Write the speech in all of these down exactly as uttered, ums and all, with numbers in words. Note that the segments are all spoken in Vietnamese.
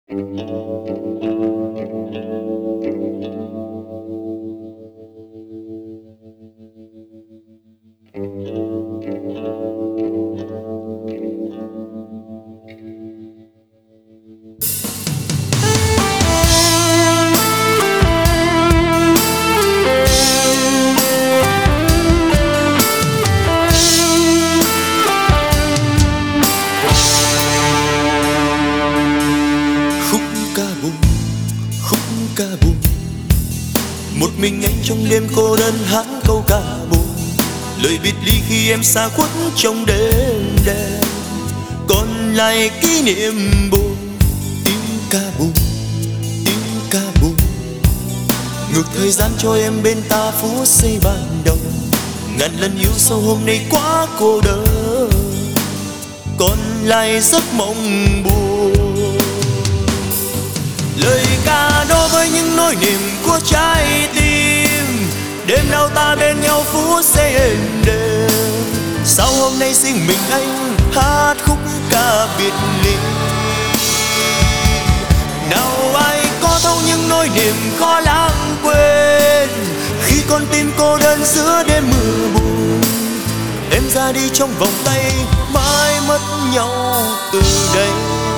Một mình anh trong đêm cô đơn hát câu ca buồn, lời biệt ly khi em xa khuất trong đêm đen, còn lại kỷ niệm buồn. Tiếng ca buồn, tiếng ca buồn, ngược thời gian cho em bên ta phút giây ban đầu. Ngàn lần yêu sâu hôm nay quá cô đơn, còn lại giấc mộng buồn. Lời ca đó với những nỗi niềm của trái tim, đêm nào ta bên nhau phút giây êm đềm. Sao hôm nay riêng mình anh hát khúc ca biệt ly? Nào ai có thấu những nỗi niềm khó lãng quên, khi con tim cô đơn giữa đêm mưa buồn. Em ra đi trong vòng tay, mãi mất nhau từ đây.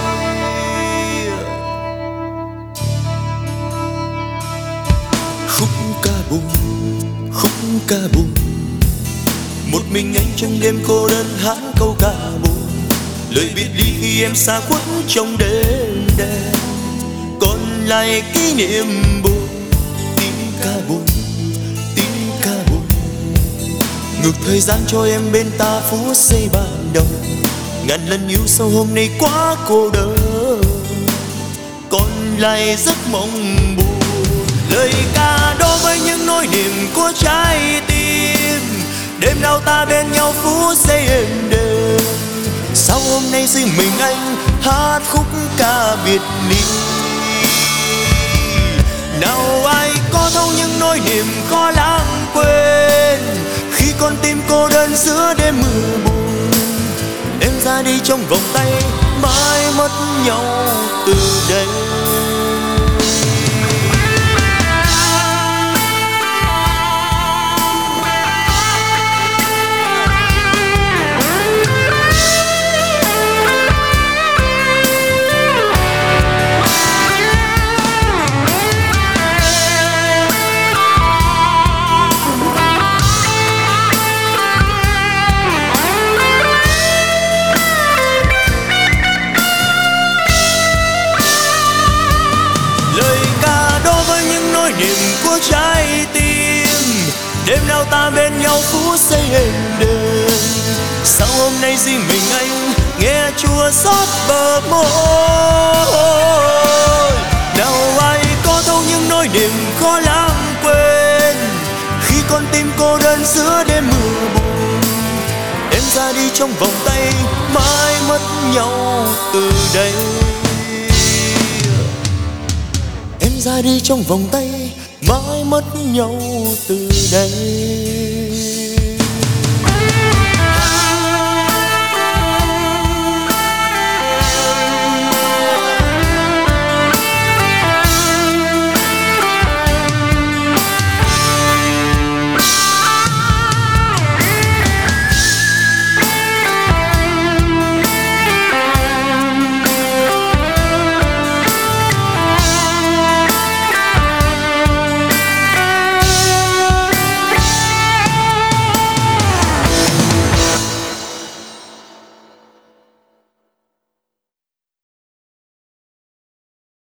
Khúc ca buồn, khúc ca buồn, một mình anh trong đêm cô đơn hát câu ca buồn. Lời biệt ly khi em xa khuất trong đêm đen, còn lại kỷ niệm buồn. Tiếng ca buồn, tiếng ca buồn, ngược thời gian cho em bên ta phút giây ban đầu. Ngàn lần yêu sâu hôm nay quá cô đơn, còn lại giấc mộng buồn. Lời ca đó với những nỗi niềm của trái tim, đêm nào ta bên nhau phút giây êm đềm. Sao hôm nay riêng mình anh hát khúc ca biệt ly? Nào ai có thấu những nỗi niềm khó lãng quên, khi con tim cô đơn giữa đêm mưa buồn. Em ra đi trong vòng tay, mãi mất nhau từ đây. Của trái tim, đêm nào ta bên nhau phút giây êm đềm. Sao hôm nay riêng mình anh nghe chua xót bờ môi? Nào ai có thấu những nỗi niềm khó lãng quên, khi con tim cô đơn giữa đêm mưa buồn. Em ra đi trong vòng tay, mãi mất nhau từ đây. Em ra đi trong vòng tay, mãi mất nhau từ đây.